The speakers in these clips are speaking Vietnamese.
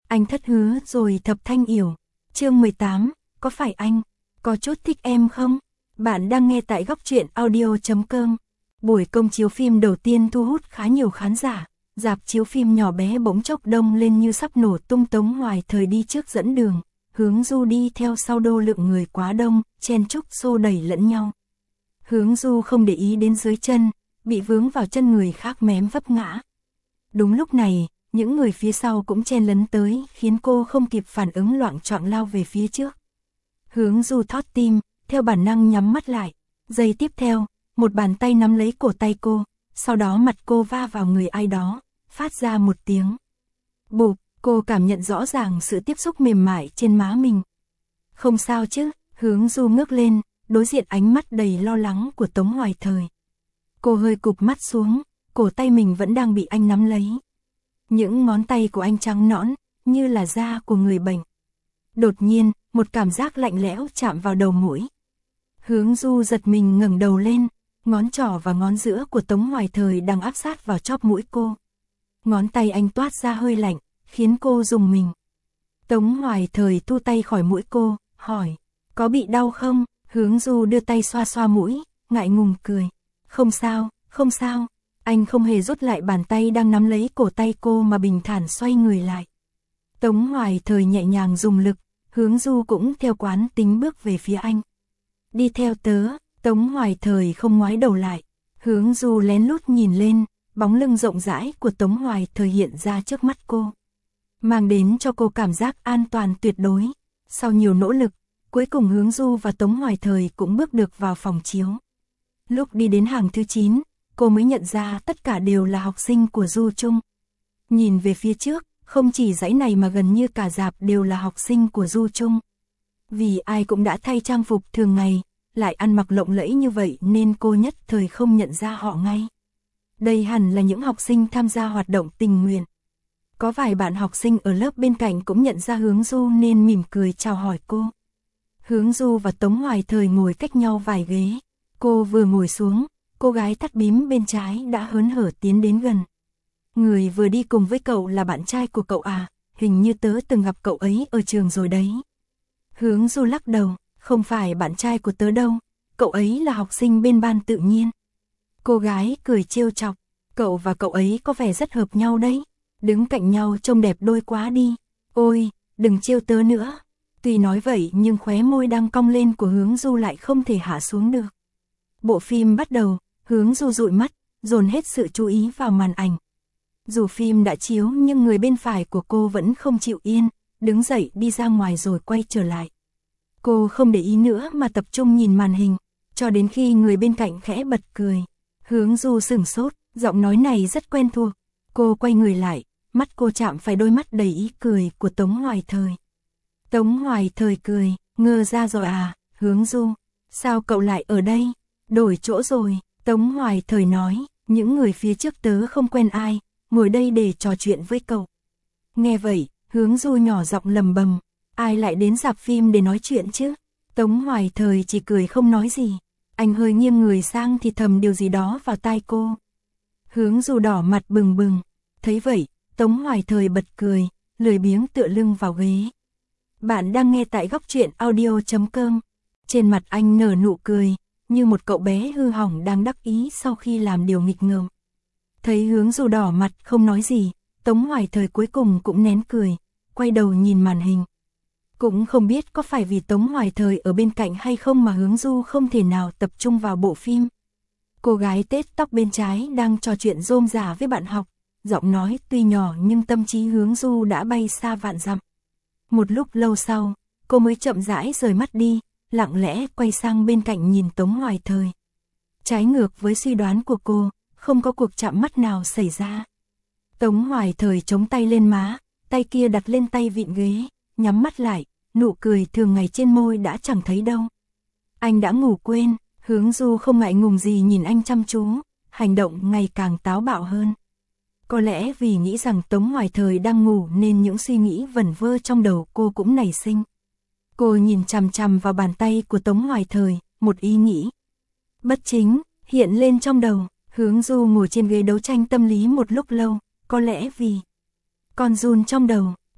Anh thất hứa rồi Thập Thanh Yểu. Chương 18, có phải anh có chút thích em không? Bạn đang nghe tại góc truyện audio.com. Buổi công chiếu phim đầu tiên thu hút khá nhiều khán giả. Rạp chiếu phim nhỏ bé bỗng chốc đông lên như sắp nổ tung. Tống Hoài Thời đi trước dẫn đường, Hướng Du đi theo sau. Đô lượng người quá đông, chen chúc xô đẩy lẫn nhau. Hướng Du không để ý đến dưới chân, bị vướng vào chân người khác mém vấp ngã. Đúng lúc này, những người phía sau cũng chen lấn tới, khiến cô không kịp phản ứng loạng choạng lao về phía trước. Hướng Du thót tim, theo bản năng nhắm mắt lại. Giây tiếp theo, một bàn tay nắm lấy cổ tay cô, sau đó mặt cô va vào người ai đó, phát ra một tiếng bụp. Cô cảm nhận rõ ràng sự tiếp xúc mềm mại trên má mình. Không sao chứ? Hướng Du ngước lên, đối diện ánh mắt đầy lo lắng của Tống Hoài Thời. Cô hơi cụp mắt xuống, cổ tay mình vẫn đang bị anh nắm lấy. Những ngón tay của anh trắng nõn, như là da của người bệnh. Đột nhiên, một cảm giác lạnh lẽo chạm vào đầu mũi. Hướng Du giật mình ngẩng đầu lên, ngón trỏ và ngón giữa của Tống Hoài Thời đang áp sát vào chóp mũi cô. Ngón tay anh toát ra hơi lạnh, khiến cô rùng mình. Tống Hoài Thời thu tay khỏi mũi cô, hỏi, có bị đau không? Hướng Du đưa tay xoa xoa mũi, ngại ngùng cười. Không sao, không sao. Anh không hề rút lại bàn tay đang nắm lấy cổ tay cô mà bình thản xoay người lại. Tống Hoài Thời nhẹ nhàng dùng lực, Hướng Du cũng theo quán tính bước về phía anh. Đi theo tớ. Tống Hoài Thời không ngoái đầu lại. Hướng Du lén lút nhìn lên, bóng lưng rộng rãi của Tống Hoài Thời hiện ra trước mắt cô, mang đến cho cô cảm giác an toàn tuyệt đối. Sau nhiều nỗ lực, cuối cùng Hướng Du và Tống Hoài Thời cũng bước được vào phòng chiếu. Lúc đi đến hàng thứ 9, cô mới nhận ra tất cả đều là học sinh của Du Trung. Nhìn về phía trước, không chỉ dãy này mà gần như cả rạp đều là học sinh của Du Trung. Vì ai cũng đã thay trang phục thường ngày, lại ăn mặc lộng lẫy như vậy nên cô nhất thời không nhận ra họ ngay. Đây hẳn là những học sinh tham gia hoạt động tình nguyện. Có vài bạn học sinh ở lớp bên cạnh cũng nhận ra Hướng Du nên mỉm cười chào hỏi cô. Hướng Du và Tống Hoài Thời ngồi cách nhau vài ghế. Cô vừa ngồi xuống, cô gái thắt bím bên trái đã hớn hở tiến đến gần. Người vừa đi cùng với cậu là bạn trai của cậu à? Hình như tớ từng gặp cậu ấy ở trường rồi đấy. Hướng Du lắc đầu, không phải bạn trai của tớ đâu, cậu ấy là học sinh bên ban tự nhiên. Cô gái cười trêu chọc, cậu và cậu ấy có vẻ rất hợp nhau đấy. Đứng cạnh nhau trông đẹp đôi quá đi. Ôi, đừng trêu tớ nữa. Tuy nói vậy nhưng khóe môi đang cong lên của Hướng Du lại không thể hạ xuống được. Bộ phim bắt đầu, Hướng Du dụi mắt, dồn hết sự chú ý vào màn ảnh. Dù phim đã chiếu nhưng người bên phải của cô vẫn không chịu yên, đứng dậy đi ra ngoài rồi quay trở lại. Cô không để ý nữa mà tập trung nhìn màn hình, cho đến khi người bên cạnh khẽ bật cười. Hướng Du sửng sốt, giọng nói này rất quen thuộc. Cô quay người lại, mắt cô chạm phải đôi mắt đầy ý cười của Tống Hoài Thời. Tống Hoài Thời cười, ngơ ra rồi à? Hướng Du, sao cậu lại ở đây? Đổi chỗ rồi. Tống Hoài Thời nói, những người phía trước tớ không quen ai, ngồi đây để trò chuyện với cậu. Nghe vậy, Hướng Du nhỏ giọng lầm bầm, ai lại đến rạp phim để nói chuyện chứ? Tống Hoài Thời chỉ cười không nói gì. Anh hơi nghiêng người sang thì thầm điều gì đó vào tai cô. Hướng Du đỏ mặt bừng bừng. Thấy vậy, Tống Hoài Thời bật cười, lười biếng tựa lưng vào ghế. Bạn đang nghe tại góc truyện audio.com. Trên mặt anh nở nụ cười, như một cậu bé hư hỏng đang đắc ý sau khi làm điều nghịch ngợm. Thấy Hướng Du đỏ mặt không nói gì, Tống Hoài Thời cuối cùng cũng nén cười, quay đầu nhìn màn hình. Cũng không biết có phải vì Tống Hoài Thời ở bên cạnh hay không mà Hướng Du không thể nào tập trung vào bộ phim. Cô gái tết tóc bên trái đang trò chuyện rôm rả với bạn học, giọng nói tuy nhỏ nhưng tâm trí Hướng Du đã bay xa vạn dặm. Một lúc lâu sau, cô mới chậm rãi rời mắt đi, lặng lẽ quay sang bên cạnh nhìn Tống Hoài Thời. Trái ngược với suy đoán của cô, không có cuộc chạm mắt nào xảy ra. Tống Hoài Thời chống tay lên má, tay kia đặt lên tay vịn ghế, nhắm mắt lại, nụ cười thường ngày trên môi đã chẳng thấy đâu. Anh đã ngủ quên. Hướng Du không ngại ngùng gì nhìn anh chăm chú, hành động ngày càng táo bạo hơn. Có lẽ vì nghĩ rằng Tống Hoài Thời đang ngủ nên những suy nghĩ vẩn vơ trong đầu cô cũng nảy sinh. Cô nhìn chằm chằm vào bàn tay của Tống Hoài Thời, một ý nghĩ bất chính hiện lên trong đầu. Hướng Du ngồi trên ghế đấu tranh tâm lý một lúc lâu, có lẽ vì con giun trong đầu.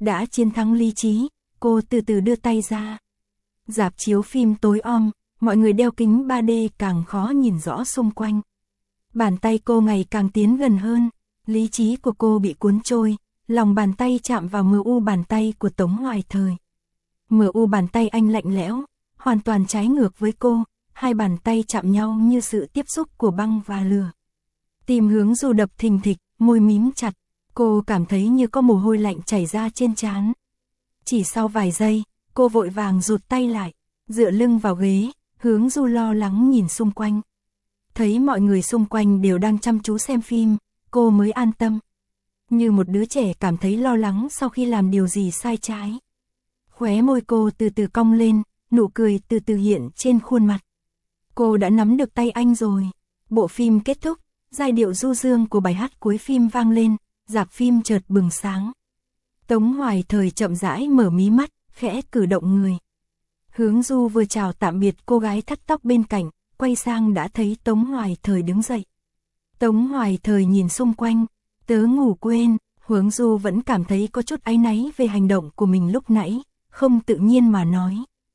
Đã chiến thắng lý trí, cô từ từ đưa tay ra. Rạp chiếu phim tối om, mọi người đeo kính 3D càng khó nhìn rõ xung quanh. Bàn tay cô ngày càng tiến gần hơn, lý trí của cô bị cuốn trôi, lòng bàn tay chạm vào MU bàn tay của Tống Hoài Thời. MU bàn tay anh lạnh lẽo, hoàn toàn trái ngược với cô, hai bàn tay chạm nhau như sự tiếp xúc của băng và lửa. Tim Hướng Du đập thình thịch, môi mím chặt, cô cảm thấy như có mồ hôi lạnh chảy ra trên trán. Chỉ sau vài giây, cô vội vàng rụt tay lại, dựa lưng vào ghế, Hướng Du lo lắng nhìn xung quanh. Thấy mọi người xung quanh đều đang chăm chú xem phim, cô mới an tâm. Như một đứa trẻ cảm thấy lo lắng sau khi làm điều gì sai trái. Khóe môi cô từ từ cong lên, nụ cười từ từ hiện trên khuôn mặt. Cô đã nắm được tay anh rồi. Bộ phim kết thúc, giai điệu du dương của bài hát cuối phim vang lên, rạp phim chợt bừng sáng. Tống Hoài Thời chậm rãi mở mí mắt, khẽ cử động người. Hướng Du vừa chào tạm biệt cô gái thắt tóc bên cạnh, quay sang đã thấy Tống Hoài Thời đứng dậy. Tống Hoài Thời nhìn xung quanh, tớ ngủ quên, Hướng Du vẫn cảm thấy có chút áy náy về hành động của mình lúc nãy, không tự nhiên mà nói.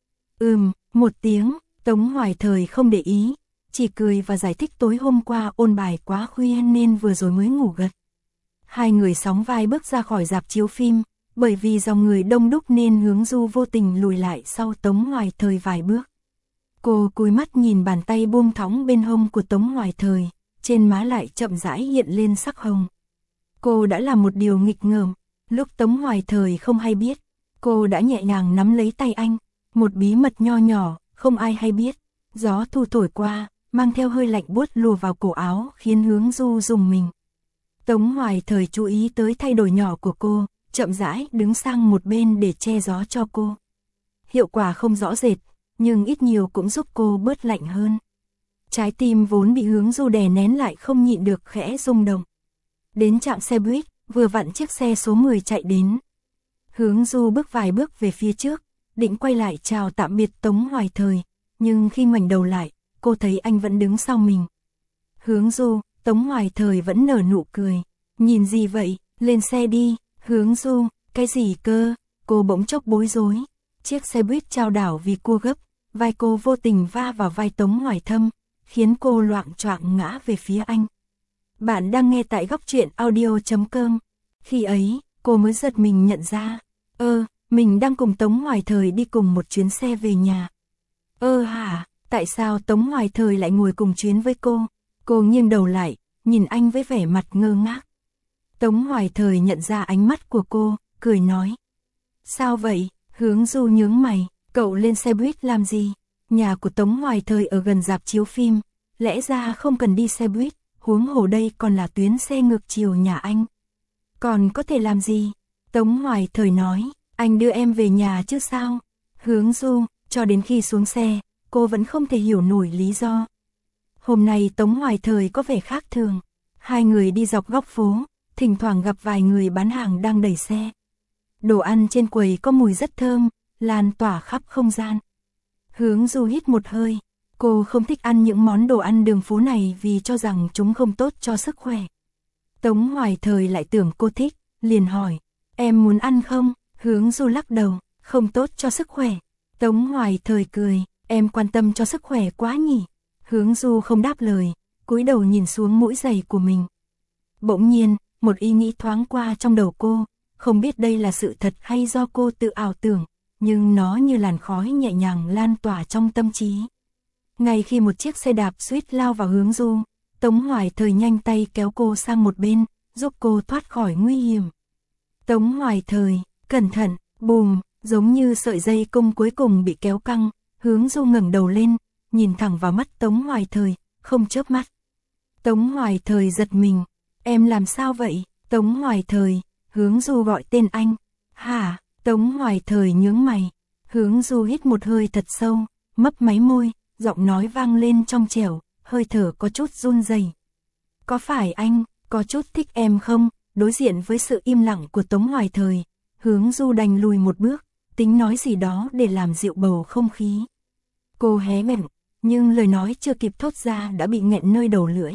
Một tiếng, Tống Hoài Thời không để ý, chỉ cười và giải thích tối hôm qua ôn bài quá khuya nên vừa rồi mới ngủ gật. Hai người sóng vai bước ra khỏi rạp chiếu phim, bởi vì dòng người đông đúc nên Hướng Du vô tình lùi lại sau Tống Hoài Thời vài bước. Cô cúi mắt nhìn bàn tay buông thõng bên hông của Tống Hoài Thời, trên má lại chậm rãi hiện lên sắc hồng. Cô đã làm một điều nghịch ngợm, lúc Tống Hoài Thời không hay biết, cô đã nhẹ nhàng nắm lấy tay anh, một bí mật nho nhỏ, không ai hay biết. Gió thu thổi qua, mang theo hơi lạnh buốt lùa vào cổ áo khiến Hướng Du rùng mình. Tống Hoài Thời chú ý tới thay đổi nhỏ của cô, chậm rãi đứng sang một bên để che gió cho cô. Hiệu quả không rõ rệt, nhưng ít nhiều cũng giúp cô bớt lạnh hơn. Trái tim vốn bị Hướng Du đè nén lại không nhịn được khẽ rung động. Đến trạm xe buýt, vừa vặn chiếc xe số 10 chạy đến. Hướng Du bước vài bước về phía trước, định quay lại chào tạm biệt Tống Hoài Thời, nhưng khi ngoảnh đầu lại, cô thấy anh vẫn đứng sau mình. Hướng Du, Tống Hoài Thời vẫn nở nụ cười. Nhìn gì vậy, lên xe đi. Hướng Du, cái gì cơ? Cô bỗng chốc bối rối. Chiếc xe buýt chao đảo vì cua gấp, vai cô vô tình va vào vai Tống Hoài Thâm, khiến cô loạng choạng ngã về phía anh. Bạn đang nghe tại góc truyện audio.com. Khi ấy, cô mới giật mình nhận ra, mình đang cùng Tống Hoài Thời đi cùng một chuyến xe về nhà. Hả, tại sao Tống Hoài Thời lại ngồi cùng chuyến với cô? Cô nghiêng đầu lại, nhìn anh với vẻ mặt ngơ ngác. Tống Hoài Thời nhận ra ánh mắt của cô, cười nói. Sao vậy? Hướng Du nhướng mày, cậu lên xe buýt làm gì? Nhà của Tống Hoài Thời ở gần rạp chiếu phim, lẽ ra không cần đi xe buýt, huống hồ đây còn là tuyến xe ngược chiều nhà anh. Còn có thể làm gì? Tống Hoài Thời nói, anh đưa em về nhà chứ sao? Hướng Du, cho đến khi xuống xe, cô vẫn không thể hiểu nổi lý do. Hôm nay Tống Hoài Thời có vẻ khác thường. Hai người đi dọc góc phố, thỉnh thoảng gặp vài người bán hàng đang đẩy xe. Đồ ăn trên quầy có mùi rất thơm, lan tỏa khắp không gian. Hướng Du hít một hơi, cô không thích ăn những món đồ ăn đường phố này vì cho rằng chúng không tốt cho sức khỏe. Tống Hoài Thời lại tưởng cô thích, liền hỏi, em muốn ăn không? Hướng Du lắc đầu, không tốt cho sức khỏe. Tống Hoài Thời cười, em quan tâm cho sức khỏe quá nhỉ? Hướng Du không đáp lời, cúi đầu nhìn xuống mũi giày của mình. Bỗng nhiên, một ý nghĩ thoáng qua trong đầu cô, không biết đây là sự thật hay do cô tự ảo tưởng, nhưng nó như làn khói nhẹ nhàng lan tỏa trong tâm trí. Ngay khi một chiếc xe đạp suýt lao vào Hướng Du, Tống Hoài Thời nhanh tay kéo cô sang một bên, giúp cô thoát khỏi nguy hiểm. Tống Hoài Thời, cẩn thận, bùm, giống như sợi dây cung cuối cùng bị kéo căng, Hướng Du ngẩng đầu lên, nhìn thẳng vào mắt Tống Hoài Thời, không chớp mắt. Tống Hoài Thời giật mình, em làm sao vậy? Tống Hoài Thời, Hướng Du gọi tên anh. Hả? Tống Hoài Thời nhướng mày. Hướng Du hít một hơi thật sâu, mấp máy môi, giọng nói vang lên trong trẻo, hơi thở có chút run rẩy. Có phải anh có chút thích em không? Đối diện với sự im lặng của Tống Hoài Thời, Hướng Du đành lùi một bước, tính nói gì đó để làm dịu bầu không khí. Cô hé miệng, nhưng lời nói chưa kịp thốt ra đã bị nghẹn nơi đầu lưỡi.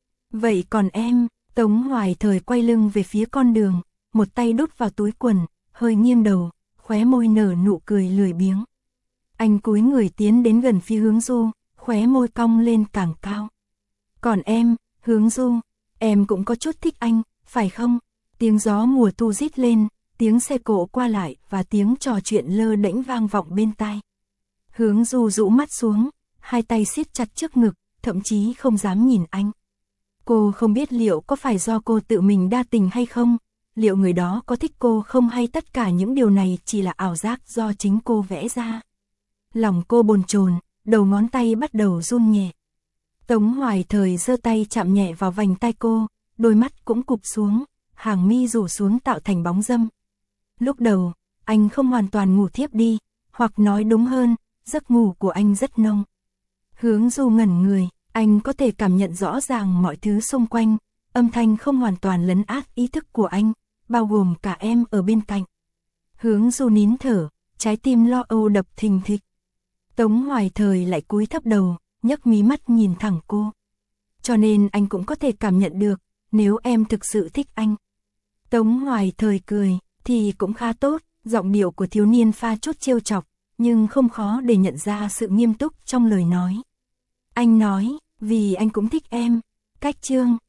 Vậy còn em? Tống Hoài Thời quay lưng về phía con đường, một tay đút vào túi quần, hơi nghiêng đầu, khóe môi nở nụ cười lười biếng. Anh cúi người tiến đến gần phía Hướng Du, khóe môi cong lên càng cao. Còn em, Hướng Du, em cũng có chút thích anh, phải không? Tiếng gió mùa thu rít lên, tiếng xe cộ qua lại và tiếng trò chuyện lơ đễnh vang vọng bên tai. Hướng Du rũ mắt xuống, hai tay siết chặt trước ngực, thậm chí không dám nhìn anh. Cô không biết liệu có phải do cô tự mình đa tình hay không, liệu người đó có thích cô không hay tất cả những điều này chỉ là ảo giác do chính cô vẽ ra. Lòng cô bồn chồn, đầu ngón tay bắt đầu run nhẹ. Tống Hoài Thời giơ tay chạm nhẹ vào vành tai cô, đôi mắt cũng cụp xuống, hàng mi rủ xuống tạo thành bóng râm. Lúc đầu, anh không hoàn toàn ngủ thiếp đi, hoặc nói đúng hơn, giấc ngủ của anh rất nông. Hướng Du ngẩn người, anh có thể cảm nhận rõ ràng mọi thứ xung quanh, âm thanh không hoàn toàn lấn át ý thức của anh, bao gồm cả em ở bên cạnh. Hướng Du nín thở, trái tim lo âu đập thình thịch. Tống Hoài Thời lại cúi thấp đầu, nhấc mí mắt nhìn thẳng cô. Cho nên anh cũng có thể cảm nhận được, nếu em thực sự thích anh. Tống Hoài Thời cười, thì cũng khá tốt, giọng điệu của thiếu niên pha chút trêu chọc, nhưng không khó để nhận ra sự nghiêm túc trong lời nói. Anh nói, vì anh cũng thích em. Cách chương